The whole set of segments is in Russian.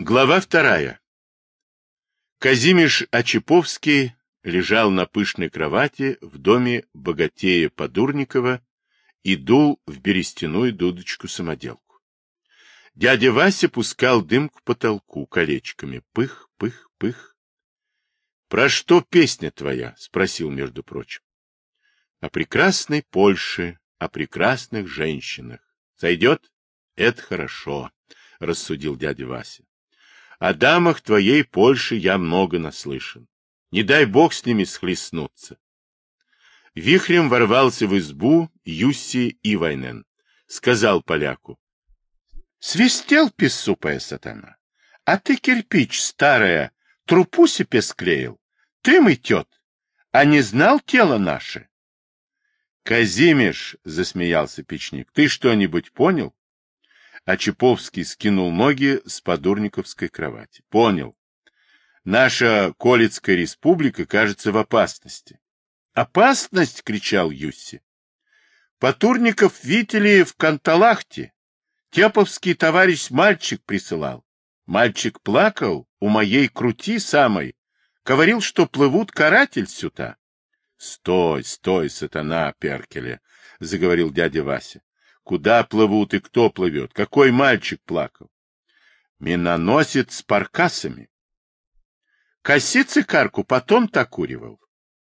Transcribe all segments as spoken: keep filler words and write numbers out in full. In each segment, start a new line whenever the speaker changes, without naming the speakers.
Глава вторая. Казимиш Очаповский лежал на пышной кровати в доме богатея Подурникова и дул в берестяную дудочку-самоделку. Дядя Вася пускал дым к потолку колечками. Пых, пых, пых. — Про что песня твоя? — спросил, между прочим. — О прекрасной Польше, о прекрасных женщинах. Сойдет? Это хорошо, — рассудил дядя Вася. О дамах твоей Польши я много наслышан. Не дай бог с ними схлестнуться. Вихрем ворвался в избу Юсси Ивайнен. Сказал поляку: — Свистел песупая сатана, а ты кирпич старая трупу себе склеил. Ты мытет, а не знал тело наше? — Казимиш, — засмеялся печник, — ты что-нибудь понял? Очаповский скинул ноги с подурниковской кровати. — Понял. Наша Колецкая республика, кажется, в опасности. — Опасность? — кричал Юсси. — Потурников видели в Канталахте. Теповский товарищ мальчик присылал. Мальчик плакал у моей крути самой. Говорил, что плывут каратель сюда. — Стой, стой, сатана Перкеля, — заговорил дядя Вася. Куда плывут и кто плывет? Какой мальчик плакал? Миноносец с паркасами. Косицы карку потом такуривал.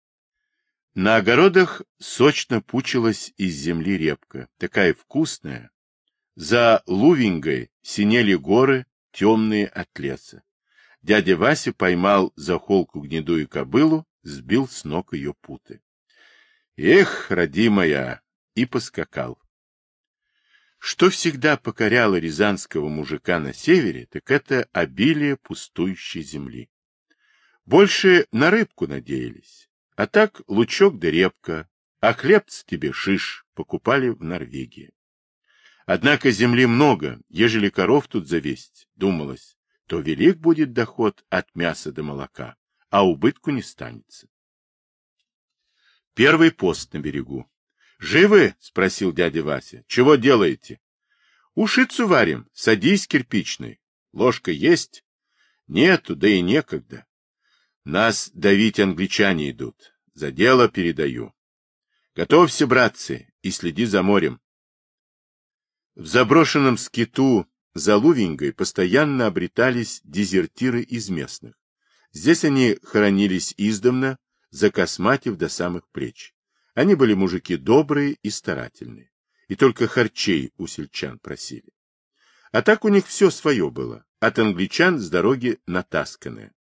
На огородах сочно пучилась из земли репка, такая вкусная. За Лувингой синели горы, темные от леса. Дядя Вася поймал за холку гнедую кобылу, сбил с ног ее путы. Эх, родимая! И поскакал. Что всегда покоряло рязанского мужика на севере, так это обилие пустующей земли. Больше на рыбку надеялись, а так лучок да репка, а хлебц тебе шиш покупали в Норвегии. Однако земли много, ежели коров тут завесть, думалось, то велик будет доход от мяса до молока, а убытку не станется. Первый пост на берегу. «Живы?» — спросил дядя Вася. «Чего делаете?» «Ушицу варим. Садись, кирпичный. Ложка есть?» «Нету, да и некогда. Нас давить англичане идут. За дело передаю. Готовься, братцы, и следи за морем». В заброшенном скиту за Лувингой постоянно обретались дезертиры из местных. Здесь они хоронились издавна, закосматив до самых плеч. Они были мужики добрые и старательные, и только харчей у сельчан просили. А так у них все свое было, от англичан с дороги натасканное.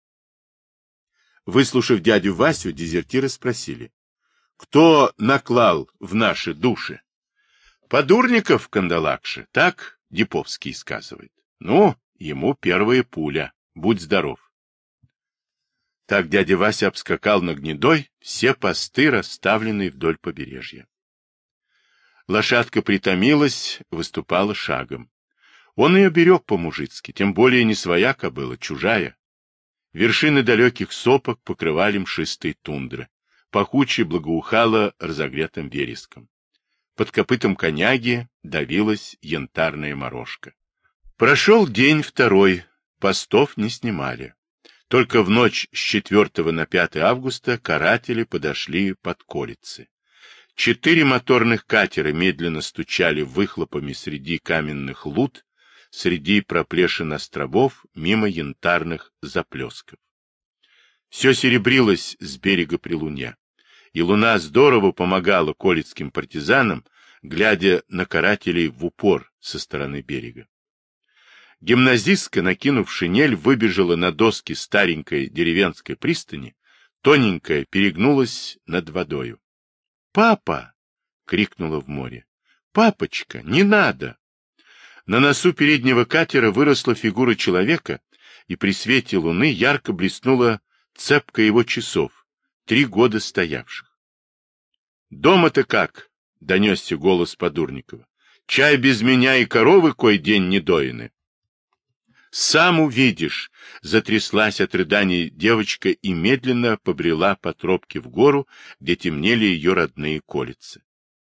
Выслушав дядю Васю, дезертиры спросили: кто наклал в наши души? Подурников в Кандалакше, так Деповский сказывает. Ну, ему первая пуля, будь здоров. Так дядя Вася обскакал на Гнедой все посты, расставленные вдоль побережья. Лошадка притомилась, выступала шагом. Он ее берег по-мужицки, тем более не своя кобыла, чужая. Вершины далеких сопок покрывали мшистой тундры, пахуче благоухало разогретым вереском. Под копытом коняги давилась янтарная морожка. Прошел день второй, постов не снимали. Только в ночь с четвёртого на пятое августа каратели подошли под Колицы. Четыре моторных катера медленно стучали выхлопами среди каменных лут, среди проплешин островов, мимо янтарных заплесков. Все серебрилось с берега Прилунья, и луна здорово помогала колицким партизанам, глядя на карателей в упор со стороны берега. Гимназистка, накинув шинель, выбежала на доски старенькой деревенской пристани, тоненькая перегнулась над водою. «Папа!» — крикнула в море. «Папочка, не надо!» На носу переднего катера выросла фигура человека, и при свете луны ярко блеснула цепка его часов, три года стоявших. «Дома-то как?» — донесся голос Подурникова. «Чай без меня и коровы кой день не доены». «Сам увидишь!» — затряслась от рыданий девочка и медленно побрела по тропке в гору, где темнели ее родные Колицы.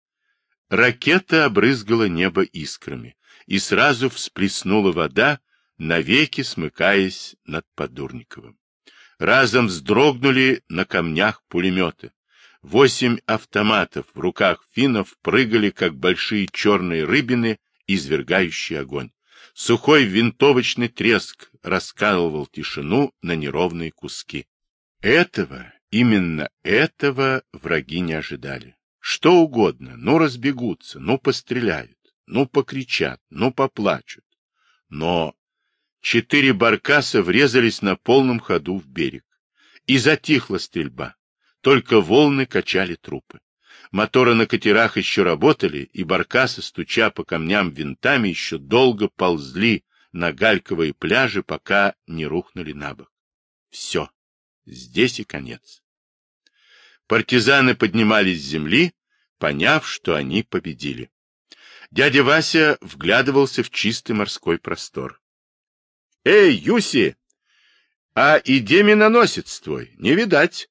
Ракета обрызгала небо искрами, и сразу всплеснула вода, навеки смыкаясь над Подурниковым. Разом вздрогнули на камнях пулеметы. Восемь автоматов в руках финнов прыгали, как большие черные рыбины, извергающие огонь. Сухой винтовочный треск раскалывал тишину на неровные куски. Этого, именно этого враги не ожидали. Что угодно, ну разбегутся, ну постреляют, ну покричат, ну поплачут. Но четыре баркаса врезались на полном ходу в берег. И затихла стрельба. Только волны качали трупы. Моторы на катерах еще работали, и баркасы, стуча по камням винтами, еще долго ползли на гальковые пляжи, пока не рухнули на бок. Все. Здесь и конец. Партизаны поднимались с земли, поняв, что они победили. Дядя Вася вглядывался в чистый морской простор. — Эй, Юси! А и где миноносец твой? Не видать.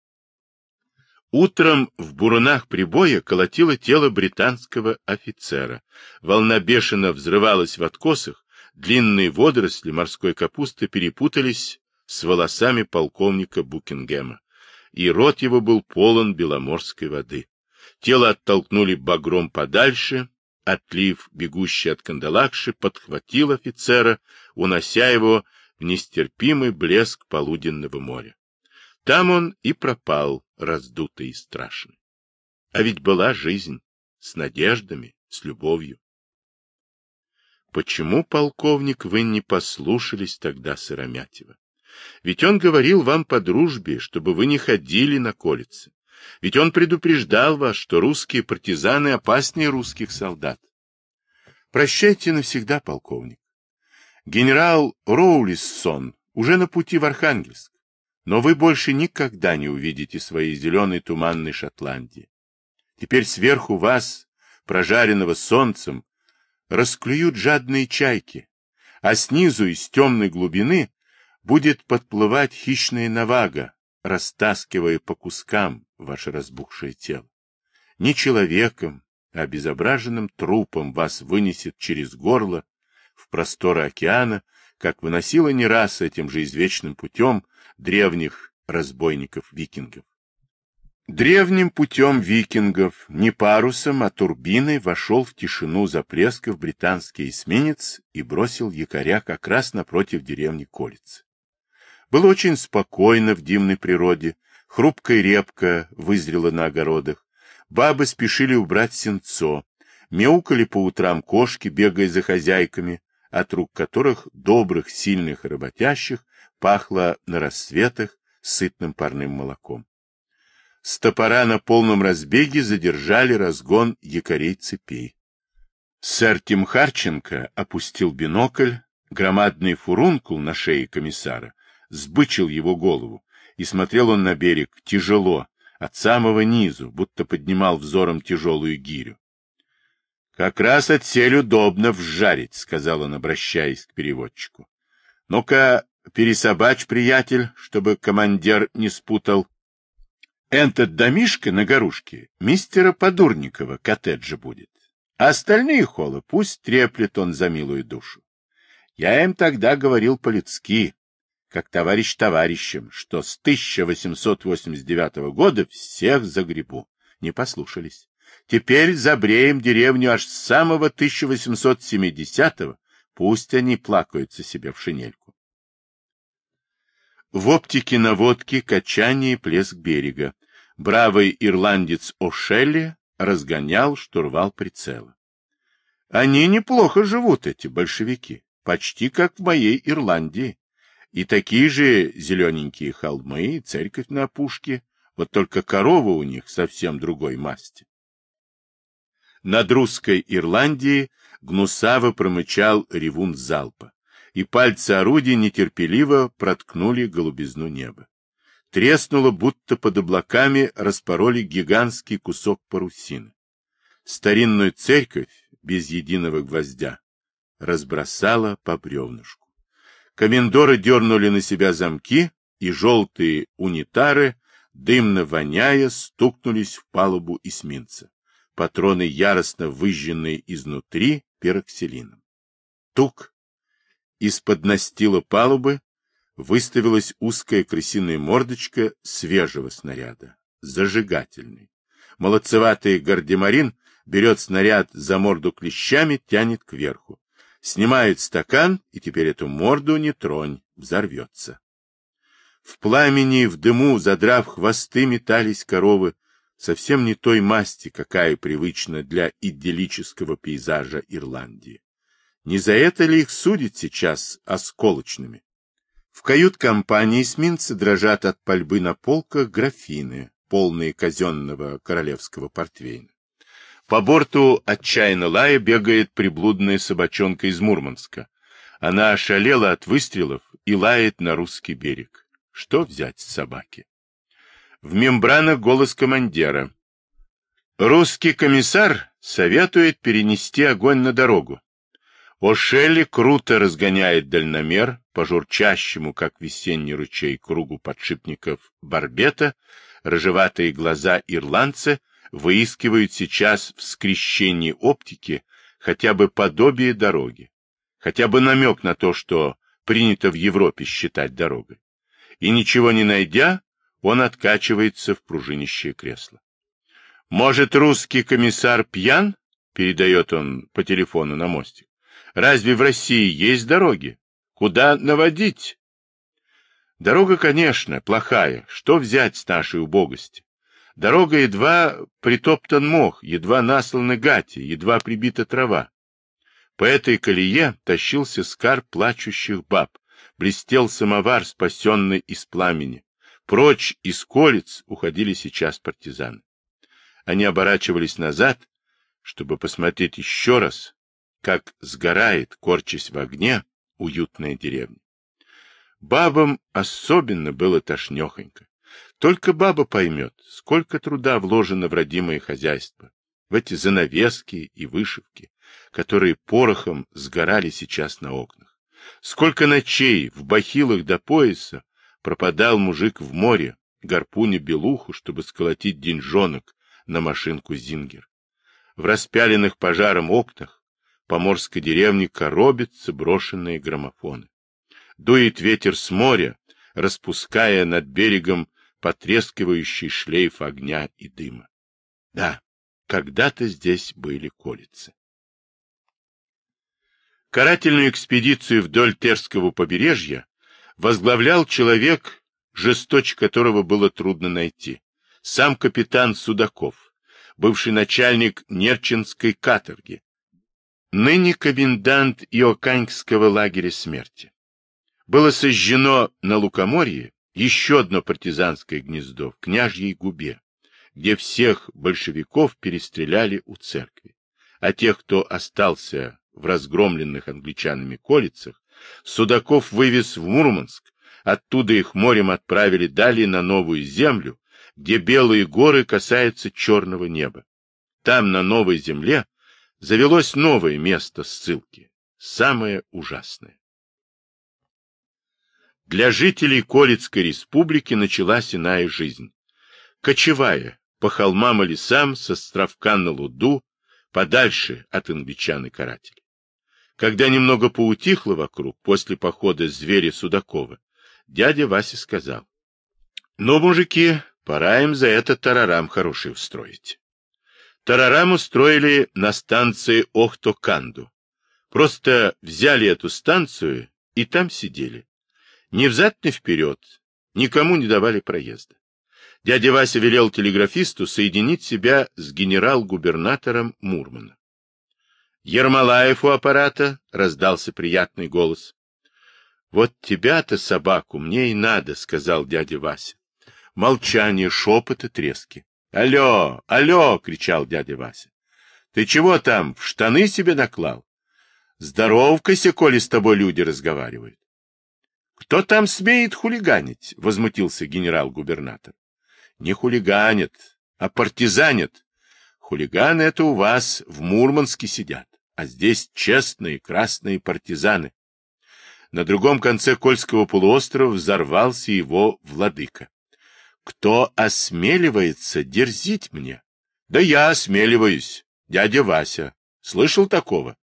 Утром в бурунах прибоя колотило тело британского офицера. Волна бешено взрывалась в откосах, длинные водоросли морской капусты перепутались с волосами полковника Букингема, и рот его был полон беломорской воды. Тело оттолкнули багром подальше, отлив, бегущий от Кандалакши, подхватил офицера, унося его в нестерпимый блеск полуденного моря. Там он и пропал, раздутый и страшный. А ведь была жизнь, с надеждами, с любовью. Почему, полковник, вы не послушались тогда Сыромятева? Ведь он говорил вам по дружбе, чтобы вы не ходили на колицы. Ведь он предупреждал вас, что русские партизаны опаснее русских солдат. Прощайте навсегда, полковник. Генерал Роулиссон уже на пути в Архангельск, но вы больше никогда не увидите своей зеленой туманной Шотландии. Теперь сверху вас, прожаренного солнцем, расклюют жадные чайки, а снизу из темной глубины будет подплывать хищная навага, растаскивая по кускам ваше разбухшее тело. Не человеком, а обезображенным трупом вас вынесет через горло в просторы океана, как выносило не раз этим же извечным путем древних разбойников-викингов. Древним путем викингов, не парусом, а турбиной, вошел в тишину заплесков британский эсминец и бросил якоря как раз напротив деревни Колицы. Было очень спокойно в дивной природе, хрупкая репка вызрела на огородах, бабы спешили убрать сенцо, мяукали по утрам кошки, бегая за хозяйками, от рук которых, добрых, сильных и работящих, пахло на рассветах сытным парным молоком. С топора на полном разбеге задержали разгон якорей цепей. Сэр Тимхарченко опустил бинокль, громадный фурункул на шее комиссара сбычил его голову, и смотрел он на берег тяжело, от самого низу, будто поднимал взором тяжелую гирю. — Как раз отсель удобно вжарить, — сказал он, обращаясь к переводчику. — Ну-ка, пересобачь, приятель, чтобы командир не спутал. Этот домишко на горушке мистера Подурникова коттеджа будет, а остальные холлы пусть треплет он за милую душу. Я им тогда говорил по-людски, как товарищ товарищем, что с тысяча восемьсот восемьдесят девятого года всех загребу. Не послушались. Теперь забреем деревню аж с самого тысяча восемьсот семидесятого, пусть они плакаются себе в шинельку. В оптике наводки качание и плеск берега. Бравый ирландец О'Шелли разгонял штурвал прицела. Они неплохо живут, эти большевики, почти как в моей Ирландии. И такие же зелененькие холмы, и церковь на опушке, вот только корова у них совсем другой масти. Над русской Ирландией гнусаво промычал ревун залпа, и пальцы орудия нетерпеливо проткнули голубизну неба. Треснуло, будто под облаками распороли гигантский кусок парусины. Старинную церковь, без единого гвоздя, разбросала по бревнышку. Комендоры дернули на себя замки, и желтые унитары, дымно воняя, стукнулись в палубу эсминца. Патроны яростно выжженные изнутри пероксилином. Тук! Из-под настила палубы выставилась узкая крысиная мордочка свежего снаряда, зажигательный. Молодцеватый гардемарин берет снаряд за морду клещами, тянет кверху. Снимает стакан, и теперь эту морду не тронь, взорвется. В пламени, в дыму, задрав хвосты, метались коровы, совсем не той масти, какая привычна для идиллического пейзажа Ирландии. Не за это ли их судят сейчас осколочными? В кают-компании эсминца дрожат от пальбы на полках графины, полные казенного королевского портвейна. По борту отчаянно лая бегает приблудная собачонка из Мурманска. Она ошалела от выстрелов и лает на русский берег. Что взять с собаки? В мембранах голос командира. Русский комиссар советует перенести огонь на дорогу. О'Шелли круто разгоняет дальномер по журчащему, как весенний ручей, кругу подшипников барбета. Рыжеватые глаза ирландца выискивают сейчас в скрещении оптики хотя бы подобие дороги, хотя бы намек на то, что принято в Европе считать дорогой. И ничего не найдя, он откачивается в пружинищее кресло. «Может, русский комиссар пьян?» — передает он по телефону на мостик. «Разве в России есть дороги? Куда наводить?» Дорога, конечно, плохая. Что взять с нашей убогости? Дорога едва притоптан мох, едва насланы гати, едва прибита трава. По этой колее тащился скарб плачущих баб, блестел самовар, спасенный из пламени. Прочь из колец уходили сейчас партизаны. Они оборачивались назад, чтобы посмотреть еще раз, как сгорает, корчась в огне, уютная деревня. Бабам особенно было тошнехонько. Только баба поймет, сколько труда вложено в родимое хозяйство, в эти занавески и вышивки, которые порохом сгорали сейчас на окнах. Сколько ночей в бахилах до пояса пропадал мужик в море, гарпуня белуху, чтобы сколотить деньжонок на машинку «Зингер». В распяленных пожаром окнах поморской деревни коробятся брошенные граммофоны. Дует ветер с моря, распуская над берегом потрескивающий шлейф огня и дыма. Да, когда-то здесь были колицы. Карательную экспедицию вдоль Терского побережья возглавлял человек, жесточе которого было трудно найти. Сам капитан Судаков, бывший начальник Нерчинской каторги, ныне комендант Иоканьского лагеря смерти. Было сожжено на Лукоморье еще одно партизанское гнездо в Княжьей Губе, где всех большевиков перестреляли у церкви, а тех, кто остался в разгромленных англичанами колицах, Судаков вывез в Мурманск, оттуда их морем отправили далее на Новую Землю, где белые горы касаются черного неба. Там, на Новой Земле, завелось новое место ссылки, самое ужасное. Для жителей Колицкой республики началась иная жизнь. Кочевая, по холмам и лесам, с островка на Луду, подальше от англичан и карателей. Когда немного поутихло вокруг, после похода зверя Судакова, дядя Вася сказал: «Ну, мужики, пора им за это тарарам хороший устроить». Тарарам устроили на станции Охтоканду. Просто взяли эту станцию и там сидели. Ни взад, ни вперед, никому не давали проезда. Дядя Вася велел телеграфисту соединить себя с генерал-губернатором Мурмана. «Ермолаев у аппарата», — раздался приятный голос. «Вот тебя-то, собаку, мне и надо», — сказал дядя Вася. Молчание, шепот и трески. «Алло, алло!» — кричал дядя Вася. «Ты чего там, в штаны себе наклал? Здоровкайся, коли с тобой люди разговаривают». «Кто там смеет хулиганить?» — возмутился генерал-губернатор. «Не хулиганят, а партизанят. Хулиганы — это у вас в Мурманске сидят, а здесь честные красные партизаны». На другом конце Кольского полуострова взорвался его владыка. «Кто осмеливается дерзить мне?» «Да я осмеливаюсь, дядя Вася. Слышал такого?»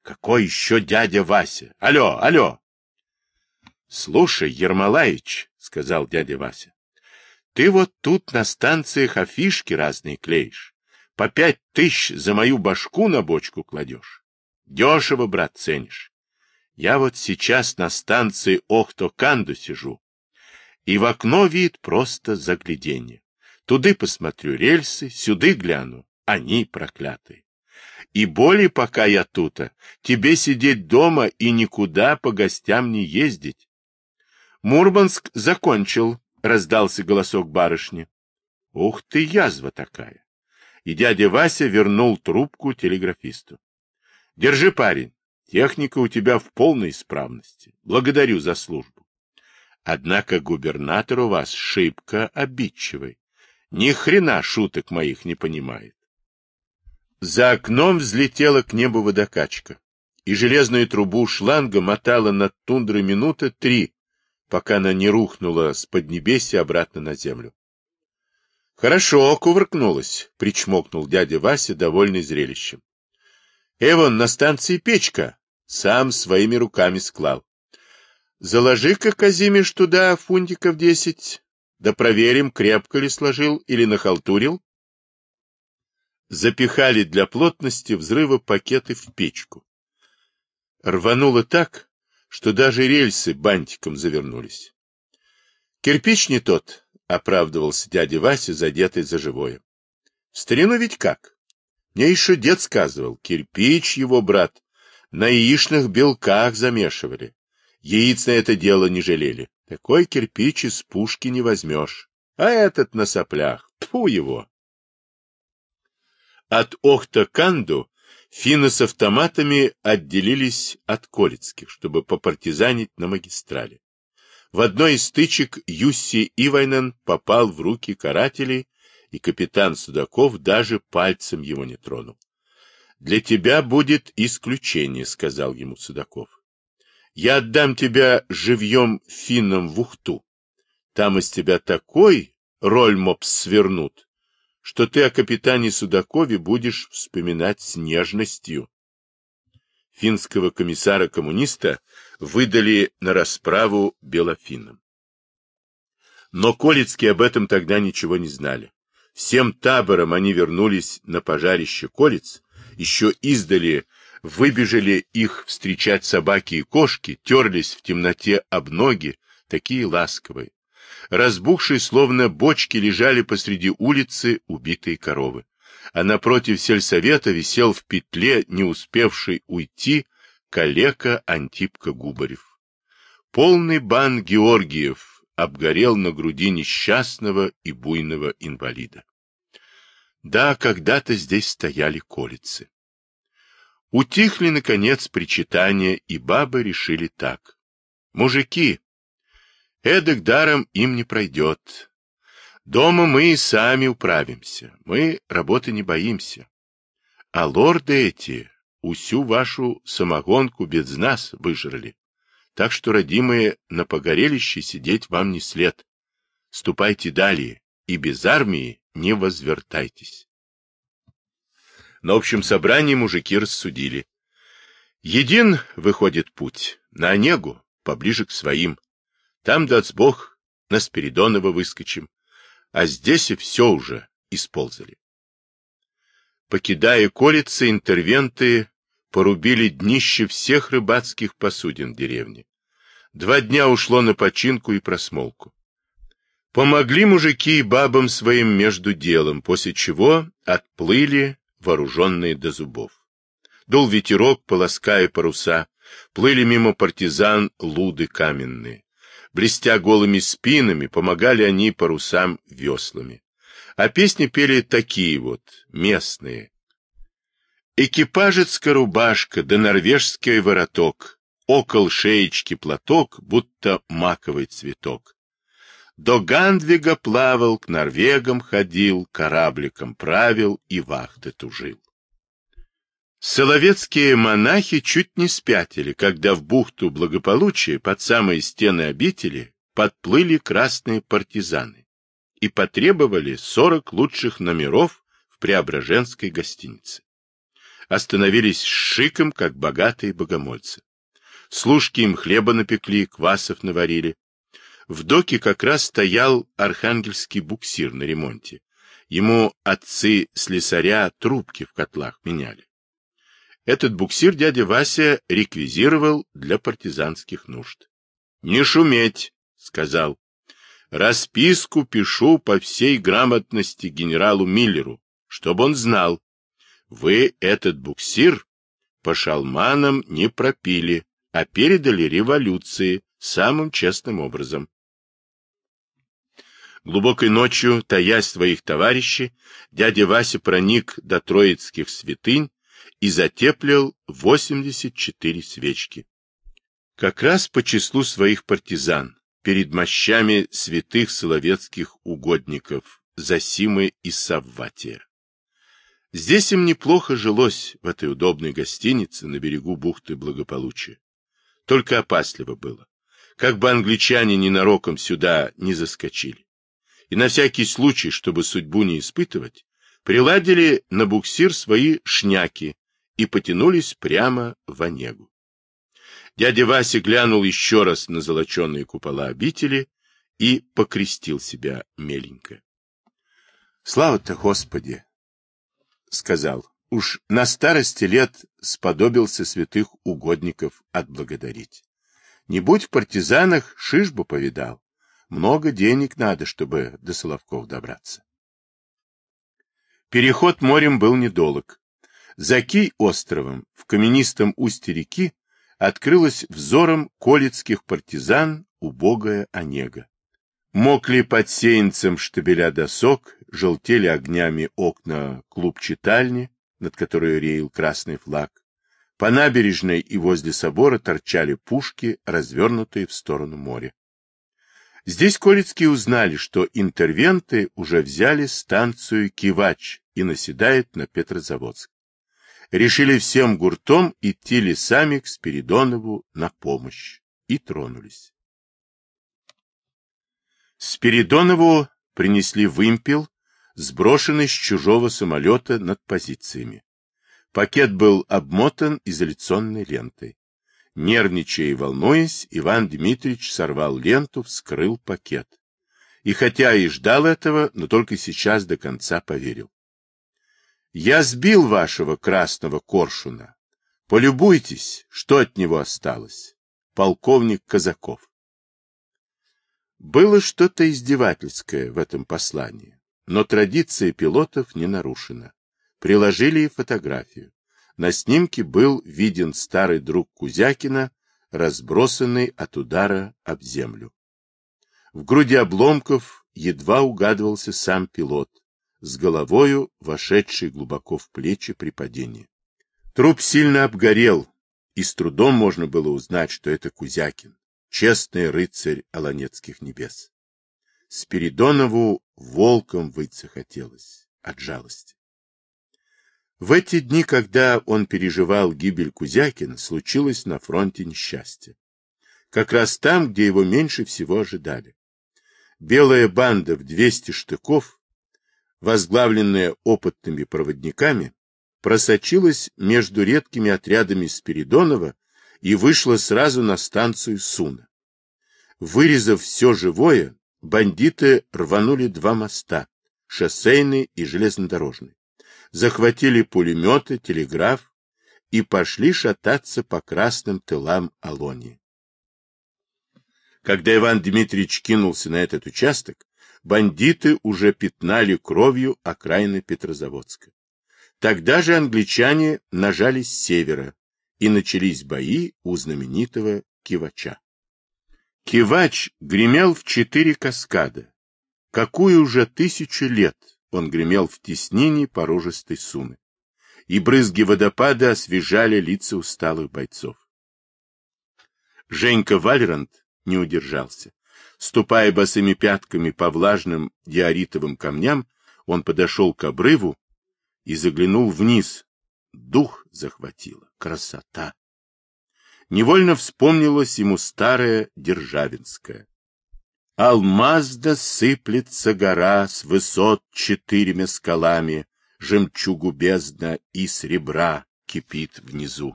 Какой еще дядя Вася? Алло, алло! Слушай, Ермолаич, — сказал дядя Вася, — ты вот тут на станциях афишки разные клеишь. По пять тысяч за мою башку на бочку кладешь. Дешево, брат, ценишь. Я вот сейчас на станции Охто-Канду сижу, и в окно вид просто загляденье. Туды посмотрю рельсы, сюды гляну, они проклятые. И более пока я тута, тебе сидеть дома и никуда по гостям не ездить. Мурманск закончил, раздался голосок барышни. Ух ты, язва такая! И дядя Вася вернул трубку телеграфисту. Держи, парень, техника у тебя в полной исправности. Благодарю за службу. Однако губернатор у вас шибко обидчивый. Ни хрена шуток моих не понимает. За окном взлетела к небу водокачка, и железную трубу шланга мотала над тундрой минуты три, пока она не рухнула с поднебесья обратно на землю. — Хорошо, кувыркнулась, — причмокнул дядя Вася, довольный зрелищем. — Эвон, на станции печка, сам своими руками склал. Заложи-ка, Казимиш, туда фунтиков десять, да проверим, крепко ли сложил или нахалтурил. Запихали для плотности взрыва пакеты в печку. Рвануло так, что даже рельсы бантиком завернулись. Кирпич не тот, — оправдывался дядя Вася, задетый за живое. В старину ведь как? Мне еще дед сказывал, кирпич его, брат, на яичных белках замешивали. Яиц на это дело не жалели. Такой кирпич из пушки не возьмешь. А этот на соплях. Тьфу его! От Охта-Канду финны с автоматами отделились от Колицких, чтобы попартизанить на магистрали. В одной из стычек Юсси Ивайнен попал в руки карателей, и капитан Судаков даже пальцем его не тронул. — Для тебя будет исключение, — сказал ему Судаков. — Я отдам тебя живьем финнам в Ухту. Там из тебя такой рольмопс свернут, что ты о капитане Судакове будешь вспоминать с нежностью. Финского комиссара-коммуниста выдали на расправу белофиннам. Но Колицкие об этом тогда ничего не знали. Всем табором они вернулись на пожарище Колец, еще издали выбежали их встречать собаки и кошки, терлись в темноте об ноги, такие ласковые. Разбухшие, словно бочки, лежали посреди улицы убитые коровы. А напротив сельсовета висел в петле, не успевший уйти, калека Антипка Губарев. Полный бан Георгиев обгорел на груди несчастного и буйного инвалида. Да, когда-то здесь стояли колицы. Утихли, наконец, причитания, и бабы решили так. Мужики, эдак даром им не пройдет. Дома мы и сами управимся, мы работы не боимся. А лорды эти усю вашу самогонку без нас выжрали. Так что, родимые, на погорелище сидеть вам не след. Ступайте далее, и без армии не возвертайтесь. На общем собрании мужики рассудили. Един выходит путь, на Онегу, поближе к своим. Там, даст Бог, на Спиридонова выскочим, а здесь и все уже исползали. Покидая Колицы, интервенты порубили днище всех рыбацких посудин в деревне. Два дня ушло на починку и просмолку. Помогли мужики и бабам своим между делом, после чего отплыли вооруженные до зубов. Дул ветерок, полоская паруса, плыли мимо партизан луды каменные. Блестя голыми спинами, помогали они парусам веслами. А песни пели такие вот, местные. Экипажецкая рубашка да норвежский вороток, окол шеечки платок, будто маковый цветок. До Гандвига плавал, к норвегам ходил, корабликом правил и вахты тужил. Соловецкие монахи чуть не спятили, когда в бухту благополучия под самые стены обители подплыли красные партизаны и потребовали сорок лучших номеров в Преображенской гостинице. остановились с шиком, как богатые богомольцы. Служки им хлеба напекли, квасов наварили. В доке как раз стоял архангельский буксир на ремонте. Ему отцы слесаря трубки в котлах меняли. Этот буксир дядя Вася реквизировал для партизанских нужд. — Не шуметь, — сказал. — Расписку пишу по всей грамотности генералу Миллеру, чтобы он знал. Вы этот буксир по шалманам не пропили, а передали революции самым честным образом. Глубокой ночью, таясь своих товарищей, дядя Вася проник до троицких святынь и затеплил восемьдесят четыре свечки. Как раз по числу своих партизан, перед мощами святых соловецких угодников Зосимы и Савватия. Здесь им неплохо жилось в этой удобной гостинице на берегу бухты Благополучия. Только опасливо было, как бы англичане ненароком сюда не заскочили. И на всякий случай, чтобы судьбу не испытывать, приладили на буксир свои шняки и потянулись прямо в Онегу. Дядя Вася глянул еще раз на золоченые купола обители и покрестил себя меленько. — Слава-то Господи! — сказал. — Уж на старости лет сподобился святых угодников отблагодарить. Не будь в партизанах, шиш бы повидал. Много денег надо, чтобы до Соловков добраться. Переход морем был недолг. За Кий-островом, в каменистом устье реки, открылась взором колецких партизан убогая Онега. Мокли под сеянцем штабеля досок, желтели огнями окна клуб-читальни, над которой реял красный флаг. По набережной и возле собора торчали пушки, развернутые в сторону моря. Здесь колецкие узнали, что интервенты уже взяли станцию Кивач и наседают на Петрозаводск. Решили всем гуртом идти лесами к Спиридонову на помощь и тронулись. Спиридонову принесли вымпел, сброшенный с чужого самолета над позициями. Пакет был обмотан изоляционной лентой. Нервничая и волнуясь, Иван Дмитриевич сорвал ленту, вскрыл пакет. И хотя и ждал этого, но только сейчас до конца поверил. «Я сбил вашего красного коршуна. Полюбуйтесь, что от него осталось. Полковник Казаков». Было что-то издевательское в этом послании, но традиция пилотов не нарушена. Приложили и фотографию. На снимке был виден старый друг Кузякина, разбросанный от удара об землю. В груди обломков едва угадывался сам пилот, с головою вошедший глубоко в плечи при падении. Труп сильно обгорел, и с трудом можно было узнать, что это Кузякин, честный рыцарь Оланецких небес. Спиридонову волком выть захотелось от жалости. В эти дни, когда он переживал гибель Кузякина, случилось на фронте несчастье. Как раз там, где его меньше всего ожидали. Белая банда в двести штыков, возглавленная опытными проводниками, просочилась между редкими отрядами Спиридонова и вышла сразу на станцию Суна. Вырезав все живое, бандиты рванули два моста, шоссейный и железнодорожный. Захватили пулеметы, телеграф и пошли шататься по красным тылам Алонии. Когда Иван Дмитриевич кинулся на этот участок, бандиты уже пятнали кровью окраины Петрозаводска. Тогда же англичане нажали с севера, и начались бои у знаменитого Кивача. Кивач гремел в четыре каскада. Какую уже тысячу лет он гремел в теснине порожистой Суны, и брызги водопада освежали лица усталых бойцов. Женька Вальрант не удержался. Ступая босыми пятками по влажным диоритовым камням, он подошел к обрыву и заглянул вниз. Дух захватило. Красота! Невольно вспомнилась ему старая Державинская. Алмазда сыплется гора с высот четырьмя скалами, жемчугу бездна и сребра, кипит внизу.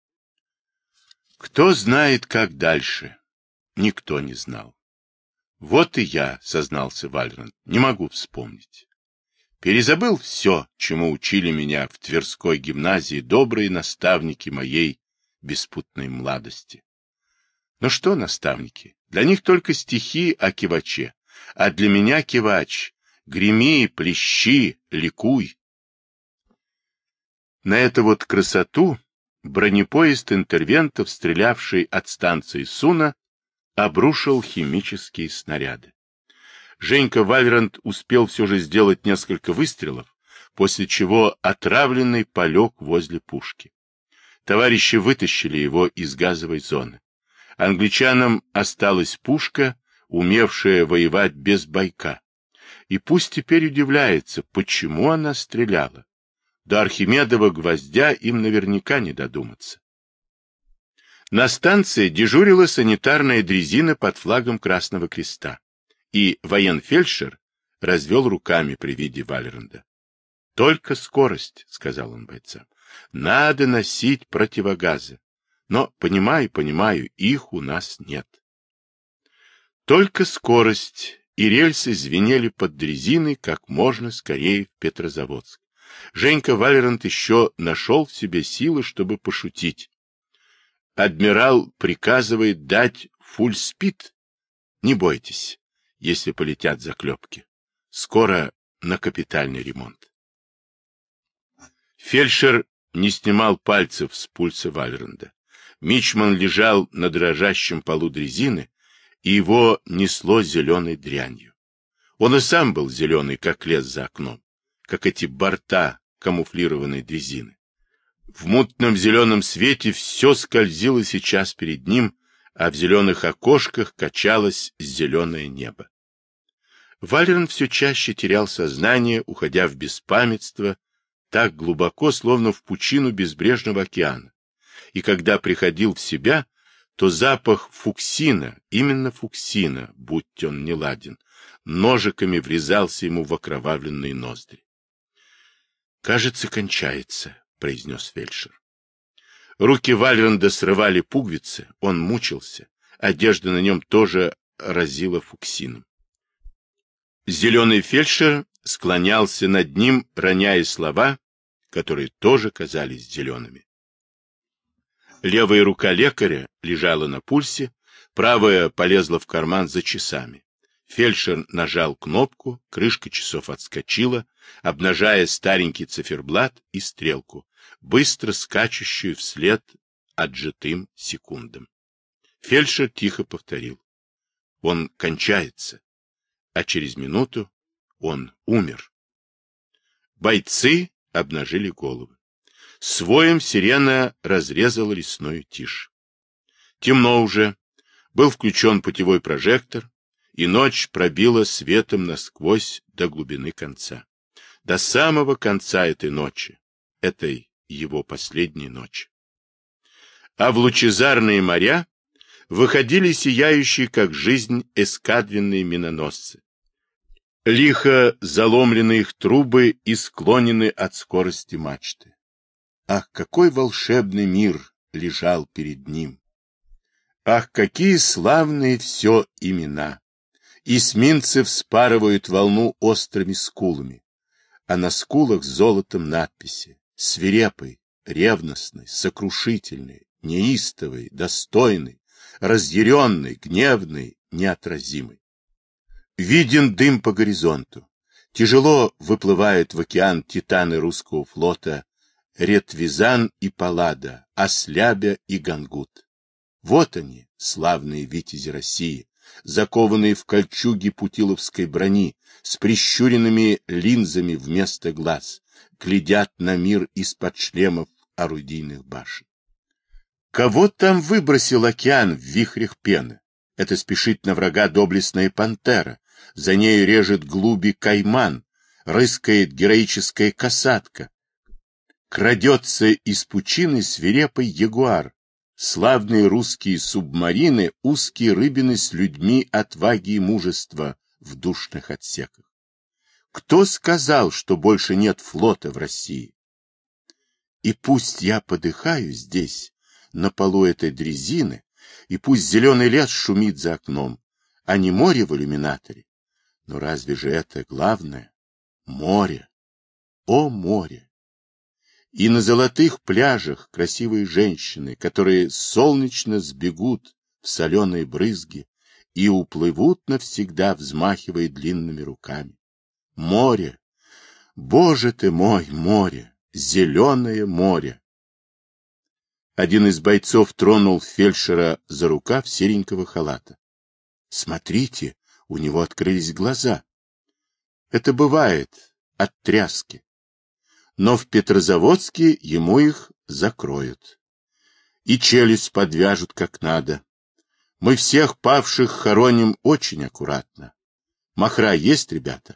Кто знает, как дальше? Никто не знал. Вот и я, сознался Вальрант, не могу вспомнить. Перезабыл все, чему учили меня в Тверской гимназии добрые наставники моей беспутной младости. Но что наставники? Для них только стихи о киваче, а для меня кивач — греми, плещи, ликуй. На эту вот красоту бронепоезд интервентов, стрелявший от станции Суна, обрушил химические снаряды. Женька Вальрант успел все же сделать несколько выстрелов, после чего отравленный полег возле пушки. Товарищи вытащили его из газовой зоны. Англичанам осталась пушка, умевшая воевать без бойка. И пусть теперь удивляется, почему она стреляла. До Архимедова гвоздя им наверняка не додуматься. На станции дежурила санитарная дрезина под флагом Красного Креста. И военфельдшер развел руками при виде Вальранда. — Только скорость, — сказал он бойцам. — Надо носить противогазы. Но, понимаю, понимаю, их у нас нет. Только скорость, и рельсы звенели под дрезиной как можно скорее в Петрозаводск. Женька Вальрант еще нашел в себе силы, чтобы пошутить. Адмирал приказывает дать фулл-спид. Не бойтесь, если полетят заклепки. Скоро на капитальный ремонт. Фельдшер не снимал пальцев с пульса Вальранда. Мичман лежал на дрожащем полу дрезины, и его несло зеленой дрянью. Он и сам был зеленый, как лес за окном, как эти борта камуфлированной дрезины. В мутном зеленом свете все скользило сейчас перед ним, а в зеленых окошках качалось зеленое небо. Вальрант все чаще терял сознание, уходя в беспамятство, так глубоко, словно в пучину безбрежного океана. И когда приходил в себя, то запах фуксина, именно фуксина, будь он неладен, ножиками врезался ему в окровавленные ноздри. «Кажется, кончается», — произнес фельдшер. Руки Вальранда срывали пуговицы, он мучился, одежда на нем тоже разила фуксином. Зеленый фельдшер склонялся над ним, роняя слова, которые тоже казались зелеными. Левая рука лекаря лежала на пульсе, правая полезла в карман за часами. Фельдшер нажал кнопку, крышка часов отскочила, обнажая старенький циферблат и стрелку, быстро скачущую вслед отжатым секундам. Фельдшер тихо повторил: он кончается, а через минуту он умер. Бойцы обнажили головы. С воем сирена разрезала лесную тишь. Темно уже, был включен путевой прожектор, и ночь пробила светом насквозь до глубины конца. До самого конца этой ночи, этой его последней ночи. А в лучезарные моря выходили сияющие, как жизнь, эскадренные миноносцы. Лихо заломлены их трубы и склонены от скорости мачты. Ах, какой волшебный мир лежал перед ним! Ах, какие славные все имена! Эсминцы вспарывают волну острыми скулами, а на скулах золотом надписи: свирепый, ревностный, сокрушительный, неистовый, достойный, разъяренный, гневный, неотразимый. Виден дым по горизонту. Тяжело выплывают в океан титаны русского флота Ретвизан и Паллада, Ослябя и Гангут. Вот они, славные витязи России, закованные в кольчуги путиловской брони, с прищуренными линзами вместо глаз, глядят на мир из-под шлемов орудийных башен. Кого там выбросил океан в вихрях пены? Это спешит на врага доблестная пантера, за нею режет глуби кайман, рыскает героическая касатка. Крадется из пучины свирепый ягуар, славные русские субмарины, узкие рыбины с людьми отваги и мужества в душных отсеках. Кто сказал, что больше нет флота в России? И пусть я подыхаю здесь, на полу этой дрезины, и пусть зеленый лес шумит за окном, а не море в иллюминаторе. Но разве же это главное? Море! О, море! И на золотых пляжах красивые женщины, которые солнечно сбегут в соленые брызги и уплывут навсегда, взмахивая длинными руками. Море! Боже ты мой, море! Зеленое море! Один из бойцов тронул фельдшера за рукав серенького халата. Смотрите, у него открылись глаза. Это бывает от тряски. Но в Петрозаводске ему их закроют. И челюсть подвяжут как надо. Мы всех павших хороним очень аккуратно. Махра есть, ребята?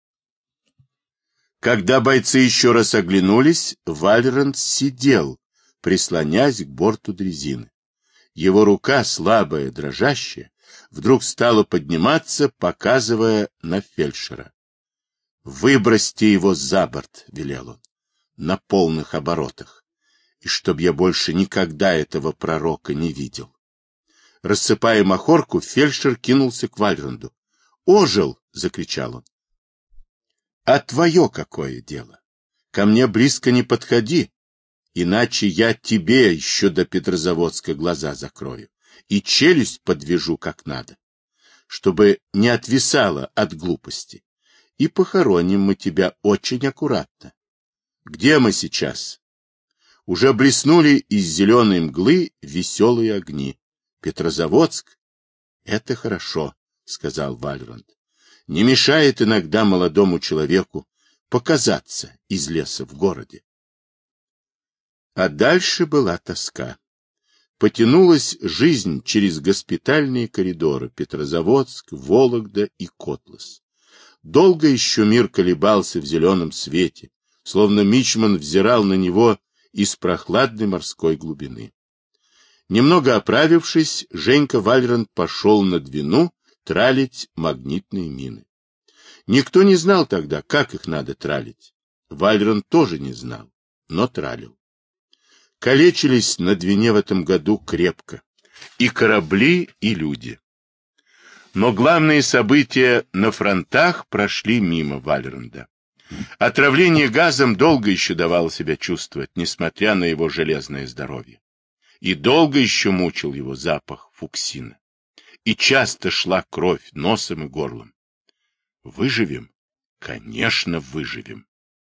Когда бойцы еще раз оглянулись, Вальрант сидел, прислонясь к борту дрезины. Его рука, слабая, дрожащая, вдруг стала подниматься, показывая на фельдшера. «Выбросьте его за борт», — велел он, — «на полных оборотах, и чтоб я больше никогда этого пророка не видел». Рассыпая махорку, фельдшер кинулся к Вальранду. «Ожил!» — закричал он. «А твое какое дело? Ко мне близко не подходи, иначе я тебе еще до Петрозаводска глаза закрою и челюсть подвяжу как надо, чтобы не отвисала от глупости. И похороним мы тебя очень аккуратно. Где мы сейчас?» Уже блеснули из зеленой мглы веселые огни. Петрозаводск? Это хорошо, сказал Вальрант. Не мешает иногда молодому человеку показаться из леса в городе. А дальше была тоска. Потянулась жизнь через госпитальные коридоры Петрозаводск, Вологда и Котлас. Долго еще мир колебался в зеленом свете, словно мичман взирал на него из прохладной морской глубины. Немного оправившись, Женька Вальрант пошел на Двину тралить магнитные мины. Никто не знал тогда, как их надо тралить. Вальрант тоже не знал, но тралил. Калечились на Двине в этом году крепко. И корабли, и люди. Но главные события на фронтах прошли мимо Вальранда. Отравление газом долго еще давало себя чувствовать, несмотря на его железное здоровье. И долго еще мучил его запах фуксина. И часто шла кровь носом и горлом. Выживем? Конечно, выживем.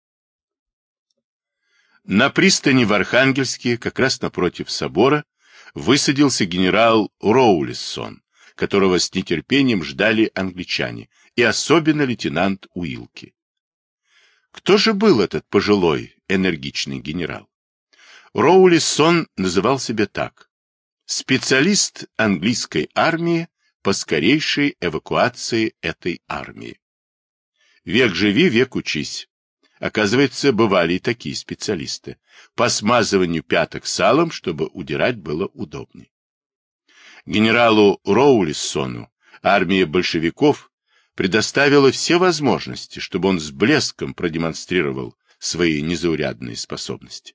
На пристани в Архангельске, как раз напротив собора, высадился генерал Роулиссон, которого с нетерпением ждали англичане, и особенно лейтенант Уилки. Кто же был этот пожилой, энергичный генерал? Роулиссон называл себя так: специалист английской армии по скорейшей эвакуации этой армии. Век живи, век учись. Оказывается, бывали и такие специалисты. По смазыванию пяток салом, чтобы удирать было удобней. Генералу Роулиссону армия большевиков предоставила все возможности, чтобы он с блеском продемонстрировал свои незаурядные способности.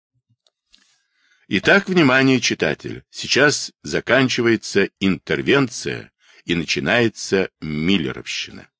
Итак, внимание, читатель, сейчас заканчивается интервенция и начинается миллеровщина.